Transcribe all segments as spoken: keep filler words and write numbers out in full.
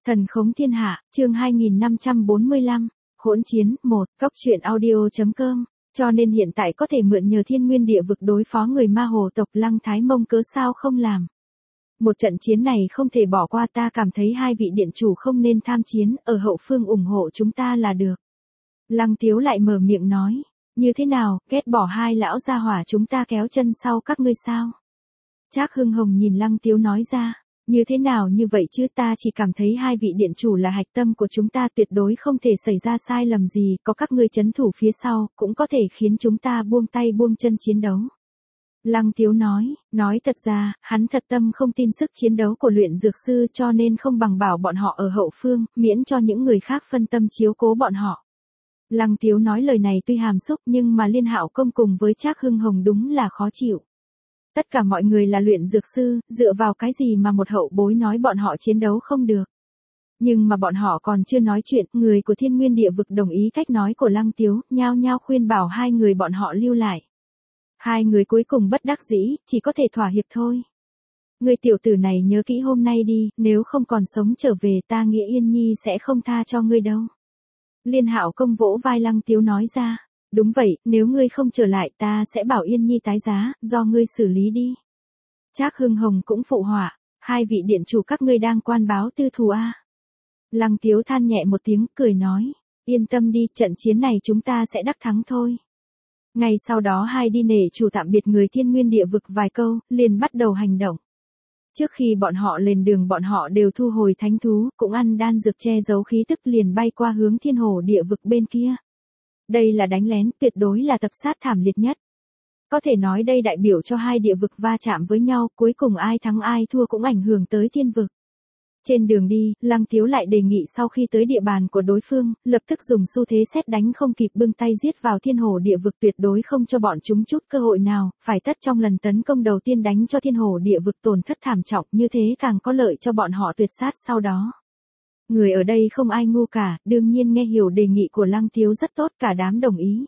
Thần khống thiên hạ, chương hai nghìn năm trăm bốn mươi lăm, hỗn chiến, một, góc truyện audio.com, cho nên hiện tại có thể mượn nhờ thiên nguyên địa vực đối phó người ma hồ tộc Lăng Thái Mông cớ sao không làm. Một trận chiến này không thể bỏ qua, ta cảm thấy hai vị điện chủ không nên tham chiến, ở hậu phương ủng hộ chúng ta là được. Lăng Tiếu lại mở miệng nói, như thế nào, ghét bỏ hai lão gia hỏa chúng ta kéo chân sau các ngươi sao? Trác Hưng Hồng nhìn Lăng Tiếu nói ra. Như thế nào như vậy chứ, ta chỉ cảm thấy hai vị điện chủ là hạch tâm của chúng ta, tuyệt đối không thể xảy ra sai lầm gì, có các ngươi chấn thủ phía sau, cũng có thể khiến chúng ta buông tay buông chân chiến đấu. Lăng Tiếu nói, nói thật ra, hắn thật tâm không tin sức chiến đấu của luyện dược sư, cho nên không bằng bảo bọn họ ở hậu phương, miễn cho những người khác phân tâm chiếu cố bọn họ. Lăng Tiếu nói lời này tuy hàm xúc nhưng mà Liên Hạo Công cùng với Trác Hưng Hồng đúng là khó chịu. Tất cả mọi người là luyện dược sư, dựa vào cái gì mà một hậu bối nói bọn họ chiến đấu không được. Nhưng mà bọn họ còn chưa nói chuyện, người của thiên nguyên địa vực đồng ý cách nói của Lăng Tiếu, nhao nhao khuyên bảo hai người bọn họ lưu lại. Hai người cuối cùng bất đắc dĩ, chỉ có thể thỏa hiệp thôi. Người tiểu tử này nhớ kỹ hôm nay đi, nếu không còn sống trở về ta nghĩ Yên Nhi sẽ không tha cho ngươi đâu. Liên Hạo Công vỗ vai Lăng Tiếu nói ra. Đúng vậy, nếu ngươi không trở lại ta sẽ bảo Yên Nhi tái giá, do ngươi xử lý đi. Trác Hưng Hồng cũng phụ họa, hai vị điện chủ các ngươi đang quan báo tư thù a. Lăng Tiếu than nhẹ một tiếng, cười nói, yên tâm đi, trận chiến này chúng ta sẽ đắc thắng thôi. Ngay sau đó hai đi nể chủ tạm biệt người thiên nguyên địa vực vài câu, liền bắt đầu hành động. Trước khi bọn họ lên đường bọn họ đều thu hồi thánh thú, cũng ăn đan dược che giấu khí tức, liền bay qua hướng thiên hồ địa vực bên kia. Đây là đánh lén, tuyệt đối là tập sát thảm liệt nhất. Có thể nói đây đại biểu cho hai địa vực va chạm với nhau, cuối cùng ai thắng ai thua cũng ảnh hưởng tới thiên vực. Trên đường đi, Lăng Tiếu lại đề nghị sau khi tới địa bàn của đối phương, lập tức dùng xu thế xét đánh không kịp bưng tay giết vào thiên hồ địa vực, tuyệt đối không cho bọn chúng chút cơ hội nào, phải tất trong lần tấn công đầu tiên đánh cho thiên hồ địa vực tổn thất thảm trọng, như thế càng có lợi cho bọn họ tuyệt sát sau đó. Người ở đây không ai ngu cả, đương nhiên nghe hiểu đề nghị của Lăng Tiếu rất tốt, cả đám đồng ý.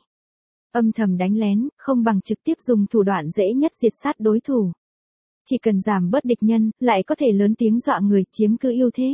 Âm thầm đánh lén, không bằng trực tiếp dùng thủ đoạn dễ nhất diệt sát đối thủ. Chỉ cần giảm bớt địch nhân, lại có thể lớn tiếng dọa người, chiếm cứ ưu thế.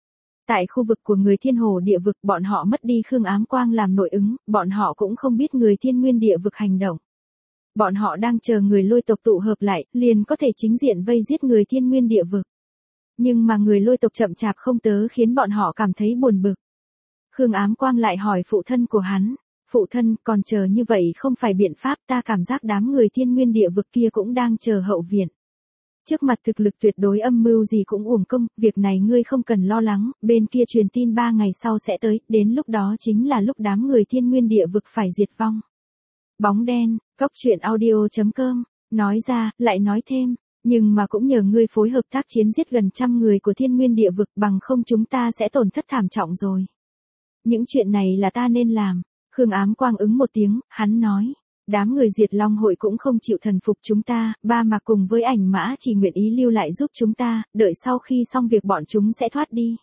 Tại khu vực của người thiên hồ địa vực, bọn họ mất đi Khương Ám Quang làm nội ứng, bọn họ cũng không biết người thiên nguyên địa vực hành động. Bọn họ đang chờ người lôi tộc tụ hợp lại, liền có thể chính diện vây giết người thiên nguyên địa vực. Nhưng mà người lôi tộc chậm chạp không tới khiến bọn họ cảm thấy buồn bực. Khương Ám Quang lại hỏi phụ thân của hắn, phụ thân còn chờ như vậy không phải biện pháp, ta cảm giác đám người thiên nguyên địa vực kia cũng đang chờ hậu viện. Trước mặt thực lực tuyệt đối âm mưu gì cũng uổng công, việc này ngươi không cần lo lắng, bên kia truyền tin ba ngày sau sẽ tới, đến lúc đó chính là lúc đám người thiên nguyên địa vực phải diệt vong. Bóng đen, góc truyện audio.com, nói ra, lại nói thêm. Nhưng mà cũng nhờ ngươi phối hợp tác chiến giết gần trăm người của thiên nguyên địa vực, bằng không chúng ta sẽ tổn thất thảm trọng rồi. Những chuyện này là ta nên làm. Khương Ám Quang ứng một tiếng, hắn nói. Đám người diệt long hội cũng không chịu thần phục chúng ta, ba mà cùng với ảnh mã chỉ nguyện ý lưu lại giúp chúng ta, đợi sau khi xong việc bọn chúng sẽ thoát đi.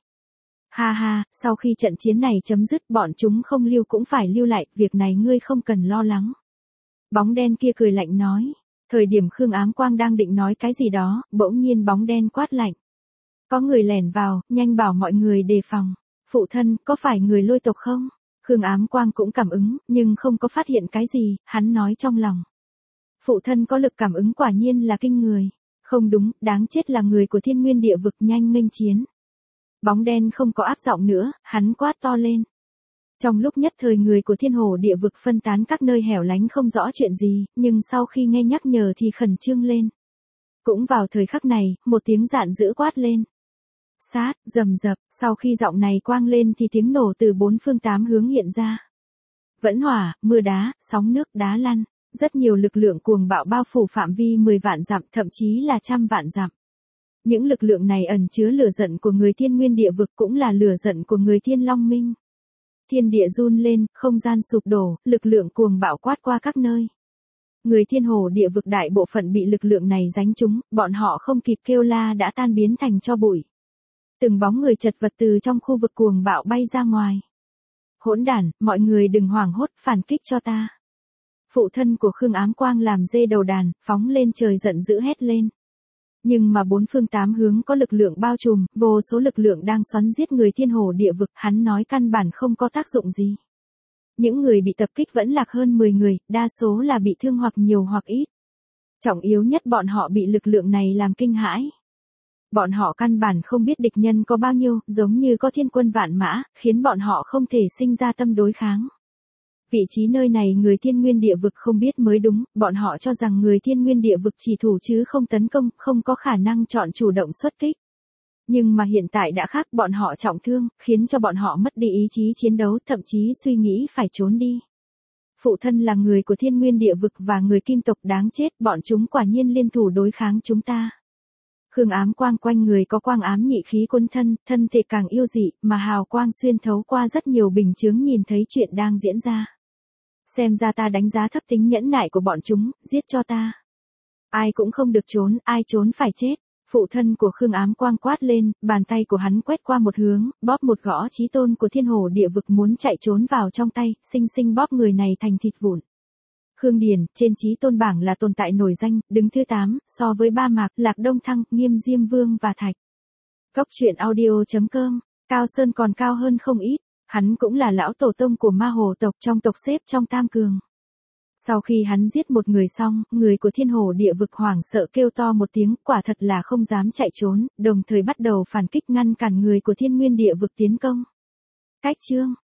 Ha ha, sau khi trận chiến này chấm dứt bọn chúng không lưu cũng phải lưu lại, việc này ngươi không cần lo lắng. Bóng đen kia cười lạnh nói. Thời điểm Khương Ám Quang đang định nói cái gì đó, bỗng nhiên bóng đen quát lạnh. Có người lẻn vào, nhanh bảo mọi người đề phòng. Phụ thân, có phải người lôi tộc không? Khương Ám Quang cũng cảm ứng, nhưng không có phát hiện cái gì, hắn nói trong lòng. Phụ thân có lực cảm ứng quả nhiên là kinh người. Không đúng, đáng chết là người của thiên nguyên địa vực, nhanh nghênh chiến. Bóng đen không có áp giọng nữa, hắn quát to lên. Trong lúc nhất thời người của thiên hồ địa vực phân tán các nơi hẻo lánh không rõ chuyện gì, nhưng sau khi nghe nhắc nhở thì khẩn trương lên. Cũng vào thời khắc này, một tiếng giận dữ quát lên. Sát, rầm rập, sau khi giọng này quang lên thì tiếng nổ từ bốn phương tám hướng hiện ra. Vẫn hỏa, mưa đá, sóng nước, đá lăn, rất nhiều lực lượng cuồng bạo bao phủ phạm vi mười vạn dặm, thậm chí là trăm vạn dặm. Những lực lượng này ẩn chứa lửa giận của người thiên nguyên địa vực, cũng là lửa giận của người thiên long minh. Thiên địa run lên, không gian sụp đổ, lực lượng cuồng bạo quát qua các nơi. Người thiên hồ địa vực đại bộ phận bị lực lượng này đánh trúng, bọn họ không kịp kêu la đã tan biến thành tro bụi. Từng bóng người chật vật từ trong khu vực cuồng bạo bay ra ngoài. Hỗn đản, mọi người đừng hoảng hốt, phản kích cho ta. Phụ thân của Khương Ám Quang làm dê đầu đàn, phóng lên trời giận dữ hét lên. Nhưng mà bốn phương tám hướng có lực lượng bao trùm, vô số lực lượng đang xoắn giết người thiên hồ địa vực, hắn nói căn bản không có tác dụng gì. Những người bị tập kích vẫn lạc hơn mười người, đa số là bị thương hoặc nhiều hoặc ít. Trọng yếu nhất bọn họ bị lực lượng này làm kinh hãi. Bọn họ căn bản không biết địch nhân có bao nhiêu, giống như có thiên quân vạn mã, khiến bọn họ không thể sinh ra tâm đối kháng. Vị trí nơi này người thiên nguyên địa vực không biết mới đúng, bọn họ cho rằng người thiên nguyên địa vực chỉ thủ chứ không tấn công, không có khả năng chọn chủ động xuất kích. Nhưng mà hiện tại đã khác, bọn họ trọng thương, khiến cho bọn họ mất đi ý chí chiến đấu, thậm chí suy nghĩ phải trốn đi. Phụ thân là người của thiên nguyên địa vực và người kim tộc đáng chết, bọn chúng quả nhiên liên thủ đối kháng chúng ta. Khương ám quang quanh người có quang ám nhị khí cuốn thân, thân thể càng yêu dị, mà hào quang xuyên thấu qua rất nhiều bình chướng nhìn thấy chuyện đang diễn ra. Xem ra ta đánh giá thấp tính nhẫn nại của bọn chúng, giết cho ta. Ai cũng không được trốn, ai trốn phải chết. Phụ thân của Khương ám quang quát lên, bàn tay của hắn quét qua một hướng, bóp một gõ chí tôn của thiên hồ địa vực muốn chạy trốn vào trong tay, xinh xinh bóp người này thành thịt vụn. Khương Điền, trên chí tôn bảng là tồn tại nổi danh, đứng thứ tám, so với Ba Mạc, Lạc Đông Thăng, Nghiêm Diêm Vương và Thạch. Góc truyện audio chấm com, Cao Sơn còn cao hơn không ít, hắn cũng là lão tổ tông của ma hồ tộc trong tộc xếp trong tam cường. Sau khi hắn giết một người xong, người của thiên hồ địa vực hoảng sợ kêu to một tiếng, quả thật là không dám chạy trốn, đồng thời bắt đầu phản kích ngăn cản người của thiên nguyên địa vực tiến công. Cách chương